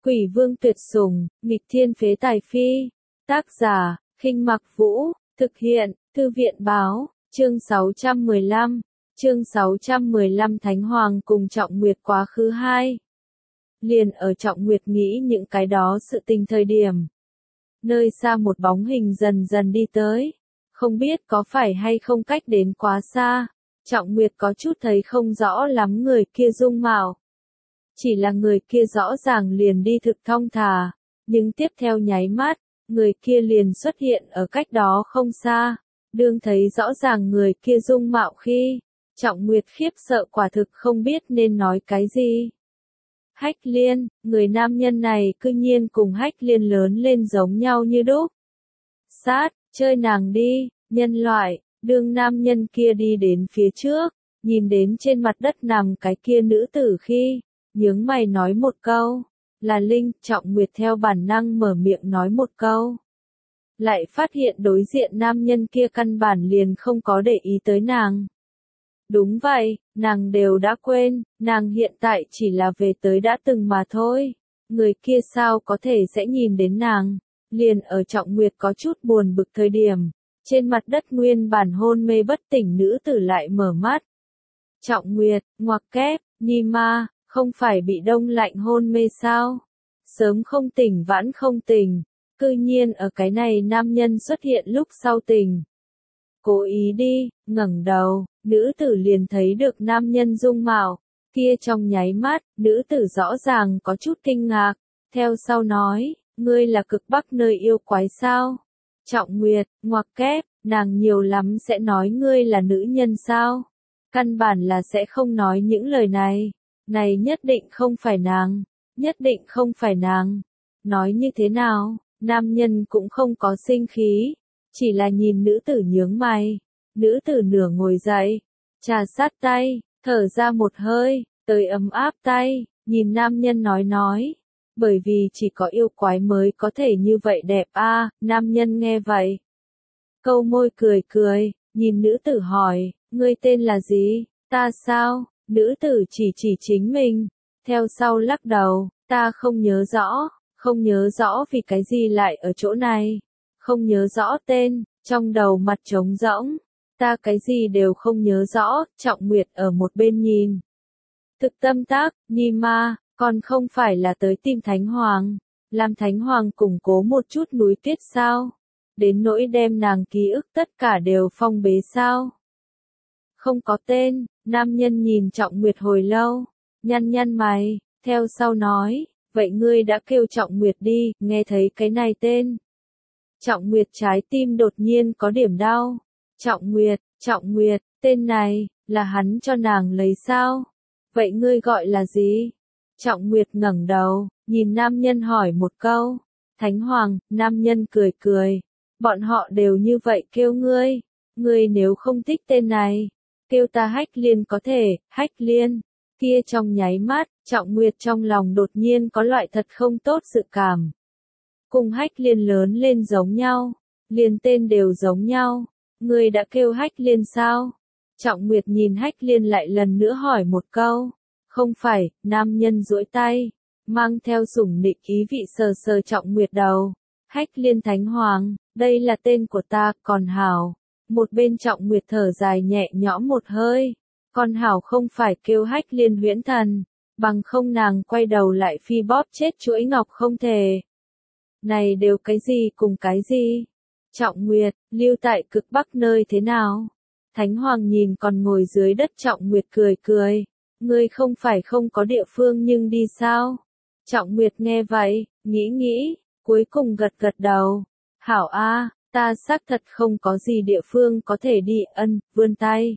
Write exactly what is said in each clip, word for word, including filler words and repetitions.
Quỷ vương tuyệt sủng, nghịch thiên phế tài phi. Tác giả, Khinh Mặc Vũ, thực hiện, Thư viện báo, chương sáu trăm mười lăm, chương sáu trăm mười lăm Thánh Hoàng cùng Trọng Nguyệt quá khứ hai. Liền ở Trọng Nguyệt nghĩ những cái đó sự tình thời điểm. Nơi xa một bóng hình dần dần đi tới, không biết có phải hay không cách đến quá xa, Trọng Nguyệt có chút thấy không rõ lắm người kia dung mạo. Chỉ là người kia rõ ràng liền đi thực thong thả, nhưng tiếp theo nháy mắt, người kia liền xuất hiện ở cách đó không xa, đương thấy rõ ràng người kia dung mạo khi, Trọng Nguyệt khiếp sợ quả thực không biết nên nói cái gì. Hách Liên, người nam nhân này cư nhiên cùng Hách Liên lớn lên giống nhau như đúc. Sát, chơi nàng đi, nhân loại, đương nam nhân kia đi đến phía trước, nhìn đến trên mặt đất nằm cái kia nữ tử khi, nhướng mày nói một câu, là Linh. Trọng Nguyệt theo bản năng mở miệng nói một câu. Lại phát hiện đối diện nam nhân kia căn bản liền không có để ý tới nàng. Đúng vậy, nàng đều đã quên, nàng hiện tại chỉ là về tới đã từng mà thôi. Người kia sao có thể sẽ nhìn đến nàng, liền ở Trọng Nguyệt có chút buồn bực thời điểm. Trên mặt đất nguyên bản hôn mê bất tỉnh nữ tử lại mở mắt. Trọng Nguyệt, ngoặc kép, Nhi ma, không phải bị đông lạnh hôn mê sao? Sớm không tỉnh vãn không tỉnh, cư nhiên ở cái này nam nhân xuất hiện lúc sau tỉnh. Cố ý đi, ngẩng đầu, nữ tử liền thấy được nam nhân dung mạo, kia trong nháy mắt, nữ tử rõ ràng có chút kinh ngạc, theo sau nói, ngươi là cực bắc nơi yêu quái sao? Trọng Nguyệt, ngoặc kép, nàng nhiều lắm sẽ nói ngươi là nữ nhân sao? Căn bản là sẽ không nói những lời này, này nhất định không phải nàng, nhất định không phải nàng. Nói như thế nào, nam nhân cũng không có sinh khí, chỉ là nhìn nữ tử nhướng mày, nữ tử nửa ngồi dậy, trà sát tay, thở ra một hơi, tới ấm áp tay, nhìn nam nhân nói nói. Bởi vì chỉ có yêu quái mới có thể như vậy đẹp a. À, nam nhân nghe vậy. Câu môi cười cười, nhìn nữ tử hỏi, ngươi tên là gì? Ta sao? Nữ tử chỉ chỉ chính mình, theo sau lắc đầu, ta không nhớ rõ, không nhớ rõ vì cái gì lại ở chỗ này, không nhớ rõ tên, trong đầu mặt trống rỗng, ta cái gì đều không nhớ rõ. Trọng Nguyệt ở một bên nhìn. Thực tâm tác, Nhi ma, còn không phải là tới tìm Thánh Hoàng, làm Thánh Hoàng củng cố một chút núi tuyết sao, đến nỗi đem nàng ký ức tất cả đều phong bế sao. Không có tên, nam nhân nhìn Trọng Nguyệt hồi lâu, nhăn nhăn mày, theo sau nói, vậy ngươi đã kêu Trọng Nguyệt đi, nghe thấy cái này tên. Trọng Nguyệt trái tim đột nhiên có điểm đau. Trọng Nguyệt, Trọng Nguyệt, tên này, là hắn cho nàng lấy sao? Vậy ngươi gọi là gì? Trọng Nguyệt ngẩng đầu, nhìn nam nhân hỏi một câu. Thánh Hoàng, nam nhân cười cười. Bọn họ đều như vậy kêu ngươi. Ngươi nếu không thích tên này, kêu ta Hách Liên có thể. Hách Liên. Kia trong nháy mắt, Trọng Nguyệt trong lòng đột nhiên có loại thật không tốt dự cảm. Cùng Hách Liên lớn lên giống nhau, liền tên đều giống nhau. Ngươi đã kêu Hách Liên sao? Trọng Nguyệt nhìn Hách Liên lại lần nữa hỏi một câu. Không phải, nam nhân duỗi tay, mang theo sủng nịnh ý vị sờ sờ Trọng Nguyệt đầu. Hách Liên Thánh Hoàng, đây là tên của ta, còn hảo. Một bên Trọng Nguyệt thở dài nhẹ nhõm một hơi. Còn hảo không phải kêu Hách Liên Huyễn Thần, bằng không nàng quay đầu lại phi bóp chết chuỗi ngọc không thể. Này đều cái gì cùng cái gì? Trọng Nguyệt, lưu tại cực bắc nơi thế nào? Thánh Hoàng nhìn còn ngồi dưới đất Trọng Nguyệt cười cười. Ngươi không phải không có địa phương nhưng đi sao? Trọng Nguyệt nghe vậy, nghĩ nghĩ, cuối cùng gật gật đầu. Hảo a, ta xác thật không có gì địa phương có thể đi. Ân, vươn tay.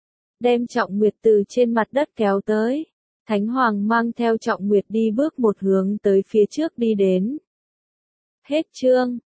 Đem Trọng Nguyệt từ trên mặt đất kéo tới. Thánh Hoàng mang theo Trọng Nguyệt đi bước một hướng tới phía trước đi đến. Hết chương.